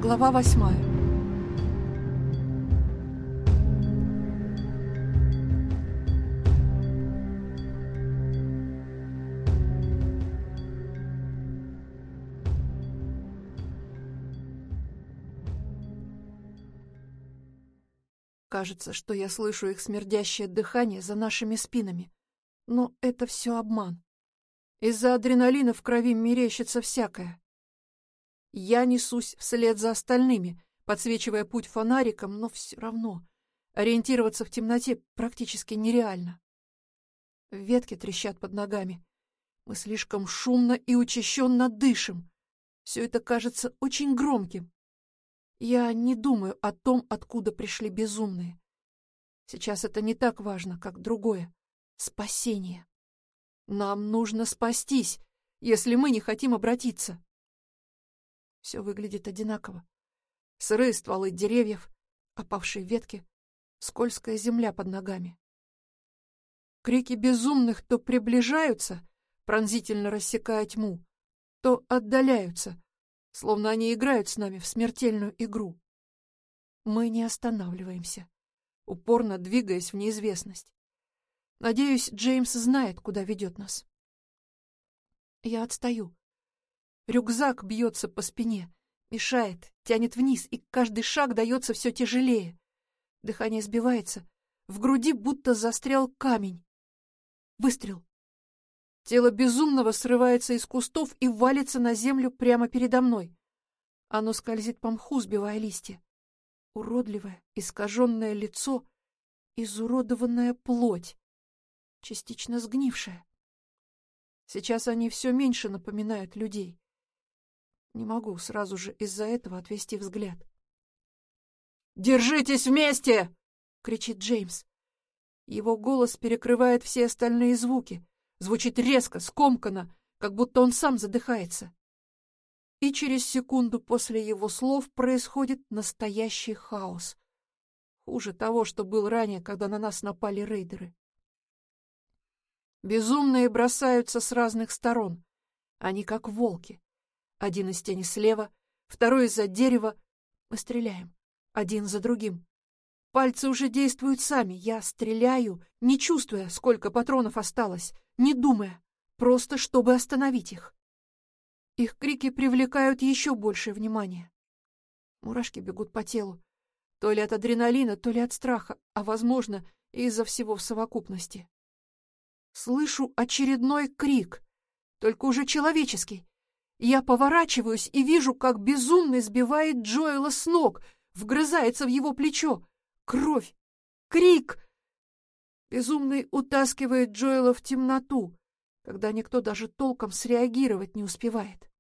Глава 8. Кажется, что я слышу их смердящее дыхание за нашими спинами. Но это все обман. Из-за адреналина в крови мерещится всякое. Я несусь вслед за остальными, подсвечивая путь фонариком, но все равно ориентироваться в темноте практически нереально. Ветки трещат под ногами. Мы слишком шумно и учащенно дышим. Все это кажется очень громким. Я не думаю о том, откуда пришли безумные. Сейчас это не так важно, как другое — спасение. Нам нужно спастись, если мы не хотим обратиться. Все выглядит одинаково. Сырые стволы деревьев, опавшие ветки, скользкая земля под ногами. Крики безумных то приближаются, пронзительно рассекая тьму, то отдаляются, словно они играют с нами в смертельную игру. Мы не останавливаемся, упорно двигаясь в неизвестность. Надеюсь, Джеймс знает, куда ведет нас. Я отстаю. Рюкзак бьется по спине, мешает, тянет вниз, и каждый шаг дается все тяжелее. Дыхание сбивается, в груди будто застрял камень. Выстрел. Тело безумного срывается из кустов и валится на землю прямо передо мной. Оно скользит по мху, сбивая листья. Уродливое, искаженное лицо, изуродованная плоть, частично сгнившая. Сейчас они все меньше напоминают людей. Не могу сразу же из-за этого отвести взгляд. «Держитесь вместе!» — кричит Джеймс. Его голос перекрывает все остальные звуки. Звучит резко, скомканно, как будто он сам задыхается. И через секунду после его слов происходит настоящий хаос. Хуже того, что был ранее, когда на нас напали рейдеры. Безумные бросаются с разных сторон. Они как волки. Один из тени слева, второй из-за дерева. Мы стреляем. Один за другим. Пальцы уже действуют сами. Я стреляю, не чувствуя, сколько патронов осталось, не думая, просто чтобы остановить их. Их крики привлекают еще большее внимание. Мурашки бегут по телу. То ли от адреналина, то ли от страха, а, возможно, и из-за всего в совокупности. Слышу очередной крик, только уже человеческий. Я поворачиваюсь и вижу, как безумный сбивает Джоэла с ног, вгрызается в его плечо. Кровь! Крик! Безумный утаскивает Джоэла в темноту, когда никто даже толком среагировать не успевает.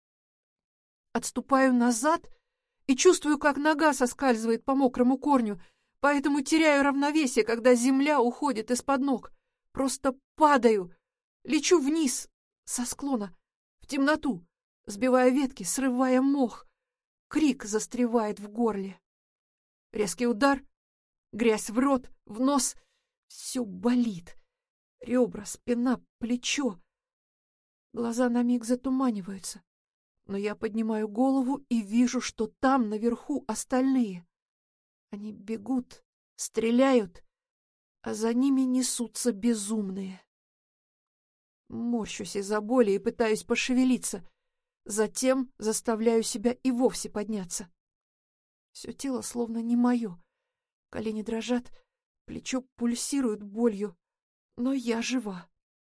Отступаю назад и чувствую, как нога соскальзывает по мокрому корню, поэтому теряю равновесие, когда земля уходит из-под ног. Просто падаю, лечу вниз, со склона, в темноту, сбивая ветки, срывая мох. Крик застревает в горле. Резкий удар, грязь в рот, в нос. Все болит. Ребра, спина, плечо. Глаза на миг затуманиваются. Но я поднимаю голову и вижу, что там, наверху, остальные. Они бегут, стреляют, а за ними несутся безумные. Морщусь из-за боли и пытаюсь пошевелиться. Затем заставляю себя и вовсе подняться. Все тело словно не мое. Колени дрожат, плечо пульсирует болью, но я жива.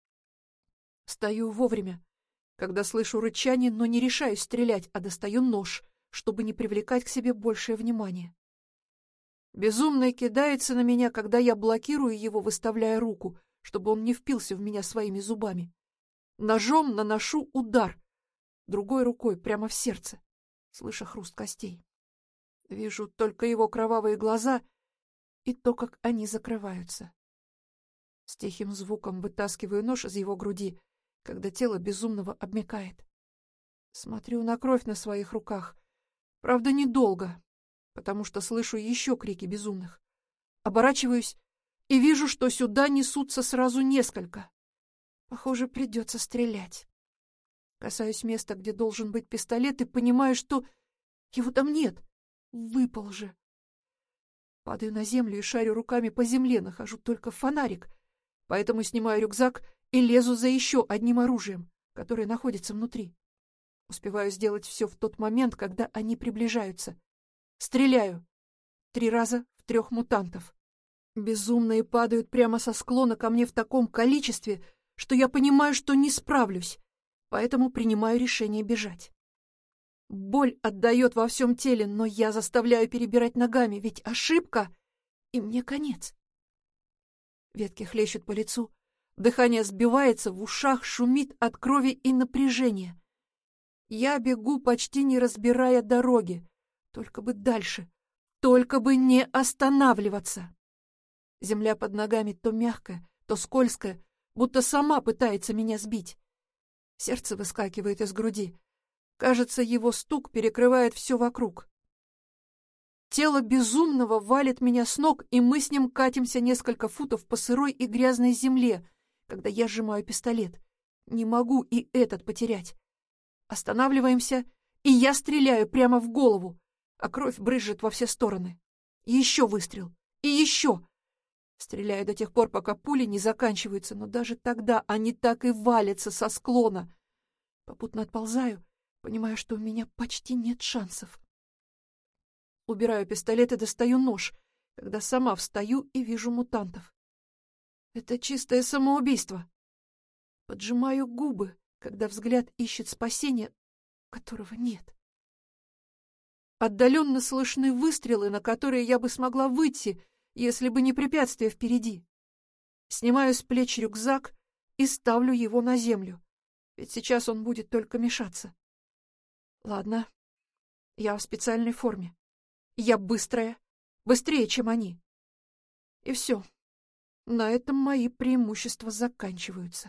Встаю вовремя, когда слышу рычание, но не решаюсь стрелять, а достаю нож, чтобы не привлекать к себе большее внимание. Безумный кидается на меня, когда я блокирую его, выставляя руку, чтобы он не впился в меня своими зубами. Ножом наношу удар, другой рукой прямо в сердце, слыша хруст костей. Вижу только его кровавые глаза и то, как они закрываются. С тихим звуком вытаскиваю нож из его груди, когда тело безумного обмякает. Смотрю на кровь на своих руках. Правда, недолго, потому что слышу еще крики безумных. Оборачиваюсь и вижу, что сюда несутся сразу несколько. Похоже, придется стрелять. Касаюсь места, где должен быть пистолет, и понимаю, что Его там нет. Выпал же. Падаю на землю и шарю руками по земле, нахожу только фонарик. Поэтому снимаю рюкзак и лезу за еще одним оружием, которое находится внутри. Успеваю сделать все в тот момент, когда они приближаются. Стреляю. 3 раза в 3 мутантов. Безумные падают прямо со склона ко мне в таком количестве, что я понимаю, что не справлюсь, поэтому принимаю решение бежать. Боль отдает во всем теле, но я заставляю перебирать ногами, ведь ошибка, и мне конец. Ветки хлещут по лицу, дыхание сбивается, в ушах шумит от крови и напряжения. Я бегу, почти не разбирая дороги, только бы дальше, только бы не останавливаться. Земля под ногами то мягкая, то скользкая, будто сама пытается меня сбить. Сердце выскакивает из груди. Кажется, его стук перекрывает все вокруг. Тело безумного валит меня с ног, и мы с ним катимся несколько футов по сырой и грязной земле, когда я сжимаю пистолет. Не могу и этот потерять. Останавливаемся, и я стреляю прямо в голову, а кровь брызжет во все стороны. Еще выстрел. И еще. Стреляю до тех пор, пока пули не заканчиваются, но даже тогда они так и валятся со склона. Попутно отползаю, понимая, что у меня почти нет шансов. Убираю пистолет и достаю нож, когда сама встаю и вижу мутантов. Это чистое самоубийство. Поджимаю губы, когда взгляд ищет спасения, которого нет. Отдаленно слышны выстрелы, на которые я бы смогла выйти, если бы не препятствие впереди. Снимаю с плеч рюкзак и ставлю его на землю, ведь сейчас он будет только мешаться. Ладно, я в специальной форме. Я быстрая, быстрее, чем они. И все. На этом мои преимущества заканчиваются.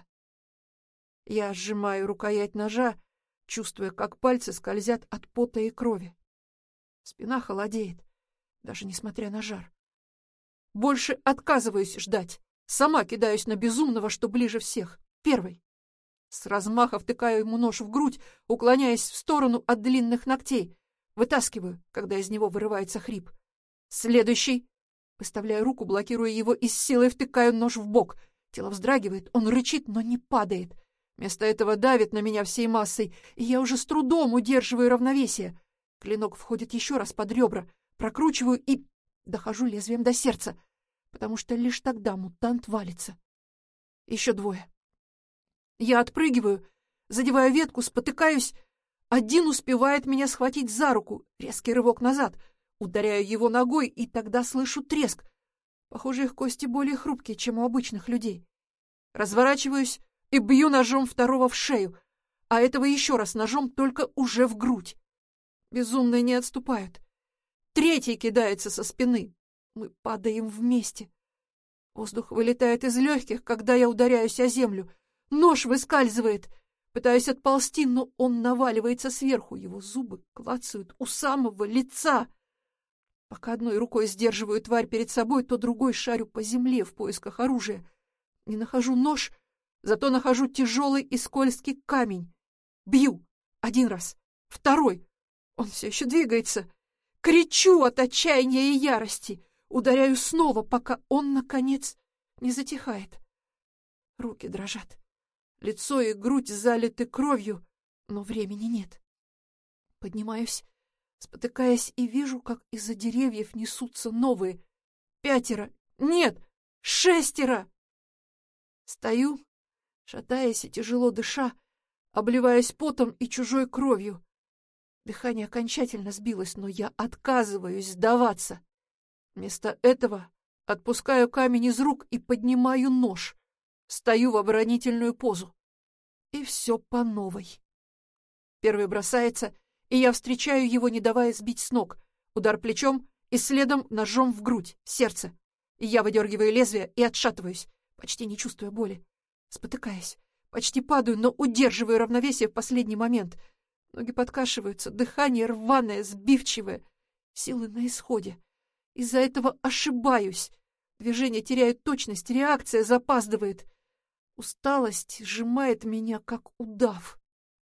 Я сжимаю рукоять ножа, чувствуя, как пальцы скользят от пота и крови. Спина холодеет, даже несмотря на жар. Больше отказываюсь ждать. Сама кидаюсь на безумного, что ближе всех. Первый. С размаха втыкаю ему нож в грудь, уклоняясь в сторону от длинных ногтей. Вытаскиваю, когда из него вырывается хрип. Следующий. Выставляю руку, блокируя его и с силой втыкаю нож в бок. Тело вздрагивает, он рычит, но не падает. Вместо этого давит на меня всей массой, и я уже с трудом удерживаю равновесие. Клинок входит еще раз под ребра, прокручиваю и дохожу лезвием до сердца, потому что лишь тогда мутант валится. Еще 2. Я отпрыгиваю, задеваю ветку, спотыкаюсь. Один успевает меня схватить за руку, резкий рывок назад. Ударяю его ногой, и тогда слышу треск. Похоже, их кости более хрупкие, чем у обычных людей. Разворачиваюсь и бью ножом второго в шею, а этого еще раз ножом, только уже в грудь. Безумные не отступают. 3 кидается со спины. Мы падаем вместе. Воздух вылетает из легких, когда я ударяюсь о землю. Нож выскальзывает. Пытаюсь отползти, но он наваливается сверху. Его зубы клацают у самого лица. Пока одной рукой сдерживаю тварь перед собой, то другой шарю по земле в поисках оружия. Не нахожу нож, зато нахожу тяжелый и скользкий камень. Бью. 1 раз. 2. Он все еще двигается. Кричу от отчаяния и ярости. Ударяю снова, пока он, наконец, не затихает. Руки дрожат. Лицо и грудь залиты кровью, но времени нет. Поднимаюсь, спотыкаясь, и вижу, как из-за деревьев несутся новые. 5. Нет, 6. Стою, шатаясь и тяжело дыша, обливаясь потом и чужой кровью. Дыхание окончательно сбилось, но я отказываюсь сдаваться. Вместо этого отпускаю камень из рук и поднимаю нож. Стою в оборонительную позу. И все по новой. Первый бросается, и я встречаю его, не давая сбить с ног. Удар плечом и следом ножом в грудь, сердце. И я выдергиваю лезвие и отшатываюсь, почти не чувствуя боли. Спотыкаясь, почти падаю, но удерживаю равновесие в последний момент. Ноги подкашиваются, дыхание рваное, сбивчивое, силы на исходе. Из-за этого ошибаюсь. Движения теряют точность, реакция запаздывает. Усталость сжимает меня, как удав.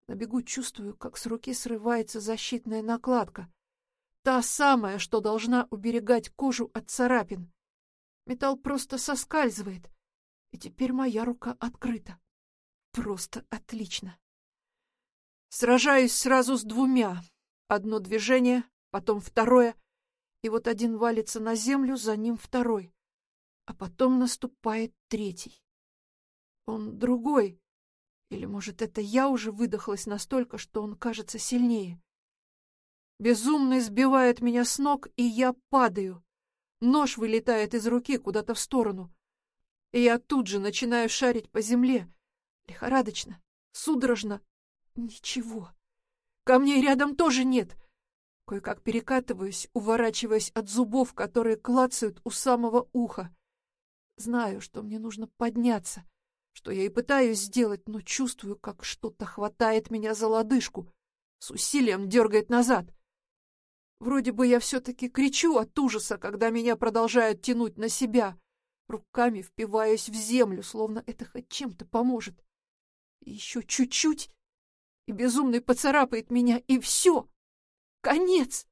На бегу чувствую, как с руки срывается защитная накладка. Та самая, что должна уберегать кожу от царапин. Металл просто соскальзывает, и теперь моя рука открыта. Просто отлично. Сражаюсь сразу с двумя. Одно движение, потом второе, и вот один валится на землю, за ним второй. А потом наступает третий. Он другой. Или, может, это я уже выдохлась настолько, что он кажется сильнее. Безумный сбивает меня с ног, и я падаю. Нож вылетает из руки куда-то в сторону. И я тут же начинаю шарить по земле. Лихорадочно, судорожно. Ничего. Камней рядом тоже нет. Кое-как перекатываюсь, уворачиваясь от зубов, которые клацают у самого уха. Знаю, что мне нужно подняться, что я и пытаюсь сделать, но чувствую, как что-то хватает меня за лодыжку, с усилием дергает назад. Вроде бы я все-таки кричу от ужаса, когда меня продолжают тянуть на себя. Руками впиваюсь в землю, словно это хоть чем-то поможет. И еще чуть-чуть, и безумный поцарапает меня, и все. Конец!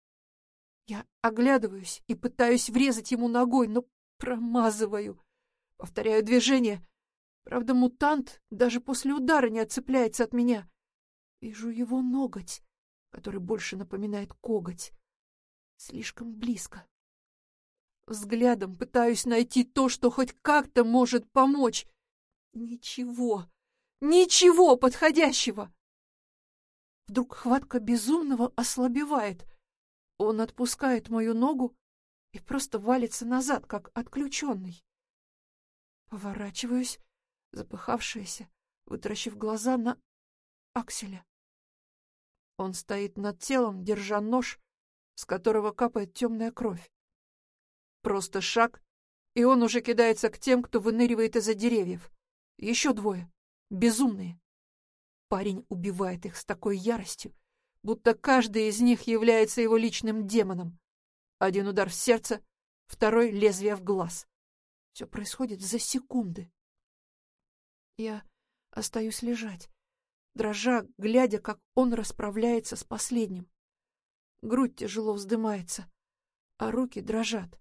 Я оглядываюсь и пытаюсь врезать ему ногой, но промазываю. Повторяю движение. Правда, мутант даже после удара не отцепляется от меня. Вижу его ноготь, который больше напоминает коготь. Слишком близко. Взглядом пытаюсь найти то, что хоть как-то может помочь. Ничего, ничего подходящего. Вдруг хватка безумного ослабевает. Он отпускает мою ногу и просто валится назад, как отключенный. Поворачиваюсь, запыхавшаяся, вытаращив глаза на Акселя. Он стоит над телом, держа нож, с которого капает темная кровь. Просто шаг, и он уже кидается к тем, кто выныривает из-за деревьев. Еще двое. Безумные. Парень убивает их с такой яростью, будто каждый из них является его личным демоном. Один удар в сердце, второй — лезвие в глаз. Все происходит за секунды. Я остаюсь лежать, дрожа, глядя, как он расправляется с последним. Грудь тяжело вздымается, а руки дрожат.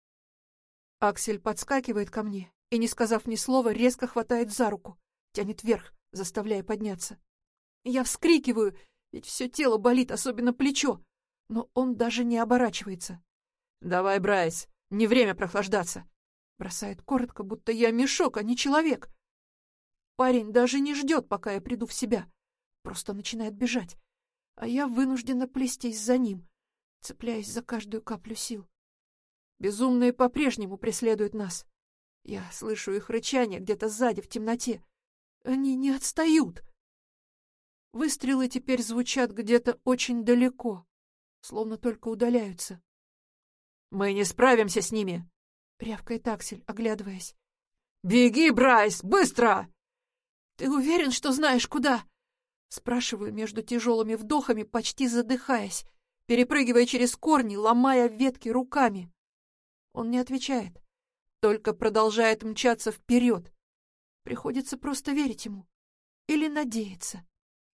Аксель подскакивает ко мне и, не сказав ни слова, резко хватает за руку, тянет вверх, заставляя подняться. Я вскрикиваю, ведь все тело болит, особенно плечо, но он даже не оборачивается. «Давай, Брайс, не время прохлаждаться!» Бросает коротко, будто я мешок, а не человек. Парень даже не ждет, пока я приду в себя. Просто начинает бежать, а я вынуждена плестись за ним, цепляясь за каждую каплю сил. Безумные по-прежнему преследуют нас. Я слышу их рычание где-то сзади, в темноте. Они не отстают. Выстрелы теперь звучат где-то очень далеко, словно только удаляются. «Мы не справимся с ними!» — рявкает Аксель, оглядываясь. «Беги, Брайс, быстро!» «Ты уверен, что знаешь, куда?» Спрашиваю между тяжелыми вдохами, почти задыхаясь, перепрыгивая через корни, ломая ветки руками. Он не отвечает, только продолжает мчаться вперед. Приходится просто верить ему или надеяться.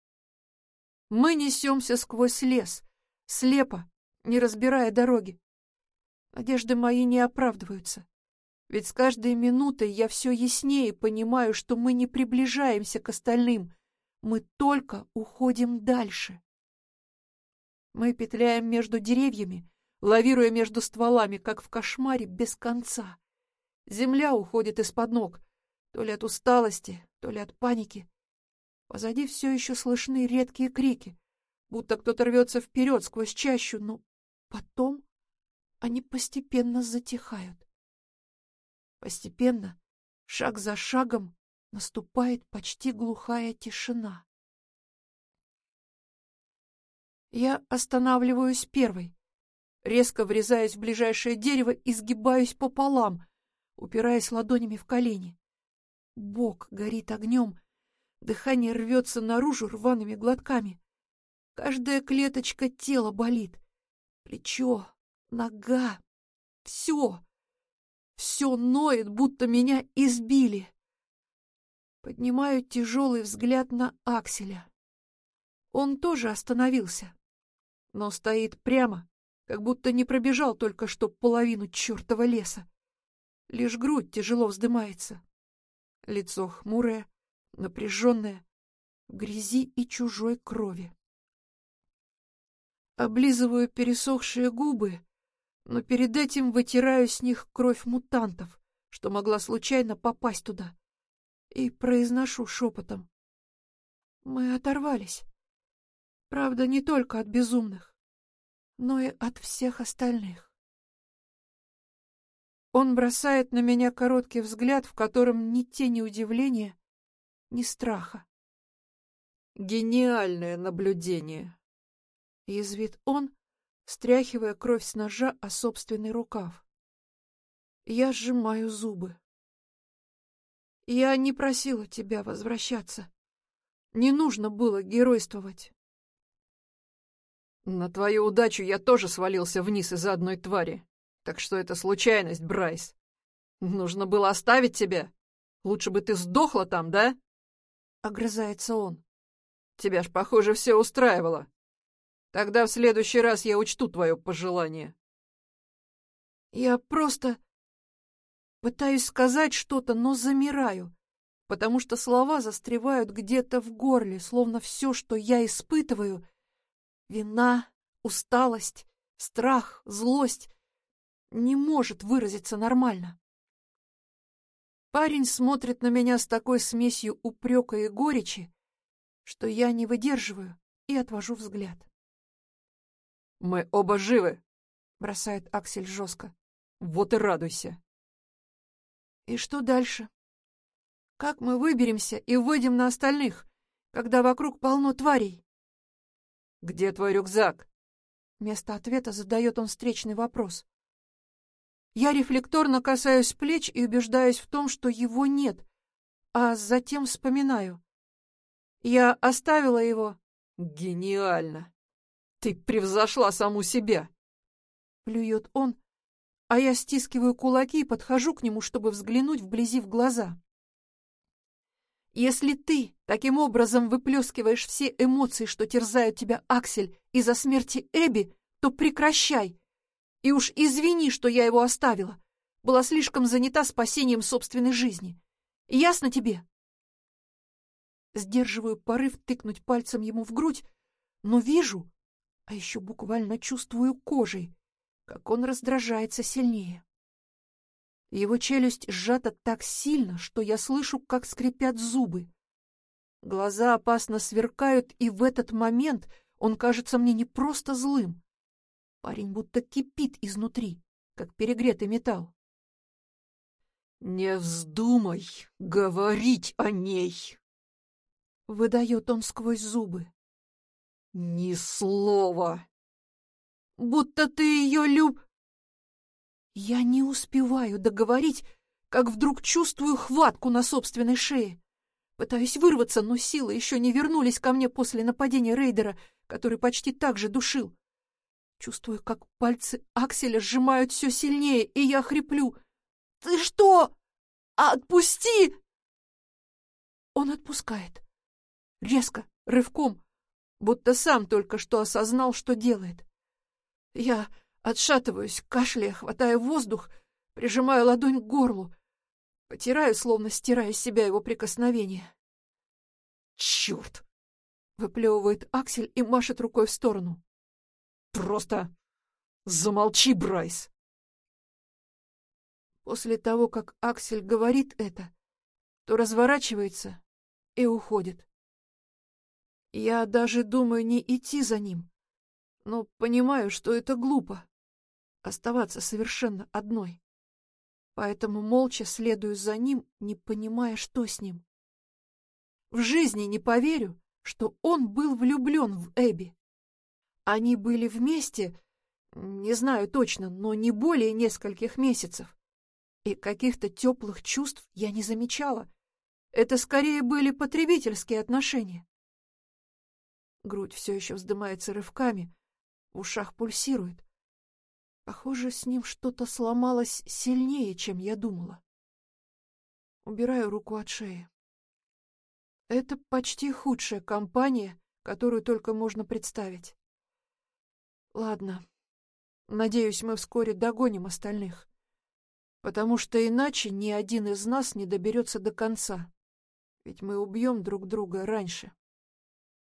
Мы несемся сквозь лес, слепо, не разбирая дороги. Надежды мои не оправдываются, ведь с каждой минутой я все яснее понимаю, что мы не приближаемся к остальным, мы только уходим дальше. Мы петляем между деревьями, лавируя между стволами, как в кошмаре без конца. Земля уходит из-под ног, то ли от усталости, то ли от паники. Позади все еще слышны редкие крики, будто кто-то рвется вперед сквозь чащу, но потом они постепенно затихают. Постепенно, шаг за шагом, наступает почти глухая тишина. Я останавливаюсь первой, резко врезаясь в ближайшее дерево и сгибаюсь пополам, упираясь ладонями в колени. Бок горит огнем, дыхание рвется наружу рваными глотками. Каждая клеточка тела болит. Плечо, нога, все. Все ноет, будто меня избили. Поднимаю тяжелый взгляд на Акселя. Он тоже остановился, но стоит прямо, как будто не пробежал только что половину чертова леса. Лишь грудь тяжело вздымается. Лицо хмурое, напряженное, в грязи и чужой крови. Облизываю пересохшие губы, но перед этим вытираю с них кровь мутантов, что могла случайно попасть туда, и произношу шепотом. Мы оторвались. Правда, не только от безумных, но и от всех остальных. Он бросает на меня короткий взгляд, в котором ни тени удивления, ни страха. «Гениальное наблюдение!» — язвит он, стряхивая кровь с ножа о собственный рукав. Я сжимаю зубы. Я не просила тебя возвращаться. Не нужно было геройствовать. На твою удачу я тоже свалился вниз из-за одной твари. Так что это случайность, Брайс. Нужно было оставить тебя. Лучше бы ты сдохла там, да? Огрызается он. Тебя ж, похоже, все устраивало. Тогда в следующий раз я учту твое пожелание. Я просто пытаюсь сказать что-то, но замираю, потому что слова застревают где-то в горле, словно все, что я испытываю — вина, усталость, страх, злость — не может выразиться нормально. Парень смотрит на меня с такой смесью упрека и горечи, что я не выдерживаю и отвожу взгляд. «Мы оба живы», — бросает Аксель жестко. «Вот и радуйся». И что дальше? Как мы выберемся и выйдем на остальных, когда вокруг полно тварей? «Где твой рюкзак?» Вместо ответа задает он встречный вопрос. Я рефлекторно касаюсь плеч и убеждаюсь в том, что его нет, а затем вспоминаю. Я оставила его. «Гениально! Ты превзошла саму себя!» Плюет он, а я стискиваю кулаки и подхожу к нему, чтобы взглянуть вблизи в глаза. Если ты таким образом выплескиваешь все эмоции, что терзают тебя, Аксель, из-за смерти Эбби, то прекращай. И уж извини, что я его оставила. Была слишком занята спасением собственной жизни. Ясно тебе? Сдерживаю порыв тыкнуть пальцем ему в грудь, но вижу, а еще буквально чувствую кожей, как он раздражается сильнее. Его челюсть сжата так сильно, что я слышу, как скрипят зубы. Глаза опасно сверкают, и в этот момент он кажется мне не просто злым. Парень будто кипит изнутри, как перегретый металл. «Не вздумай говорить о ней!» — выдает он сквозь зубы. «Ни слова!» «Будто ты ее люб...» Я не успеваю договорить, как вдруг чувствую хватку на собственной шее. Пытаюсь вырваться, но силы еще не вернулись ко мне после нападения рейдера, который почти так же душил. Чувствую, как пальцы Акселя сжимают все сильнее, и я хриплю. «Ты что? Отпусти!» Он отпускает. Резко, рывком, будто сам только что осознал, что делает. Я отшатываюсь, кашляя, хватая воздух, прижимаю ладонь к горлу, потираю, словно стирая с себя его прикосновение. «Черт!» — выплевывает Аксель и машет рукой в сторону. «Просто замолчи, Брайс!» После того, как Аксель говорит это, то разворачивается и уходит. Я даже думаю не идти за ним, но понимаю, что это глупо — оставаться совершенно одной. Поэтому молча следую за ним, не понимая, что с ним. В жизни не поверю, что он был влюблен в Эбби. Они были вместе, не знаю точно, но не более нескольких месяцев. И каких-то теплых чувств я не замечала. Это скорее были потребительские отношения. Грудь все еще вздымается рывками, в ушах пульсирует. Похоже, с ним что-то сломалось сильнее, чем я думала. Убираю руку от шеи. Это почти худшая компания, которую только можно представить. Ладно, надеюсь, мы вскоре догоним остальных, потому что иначе ни один из нас не доберется до конца, ведь мы убьем друг друга раньше.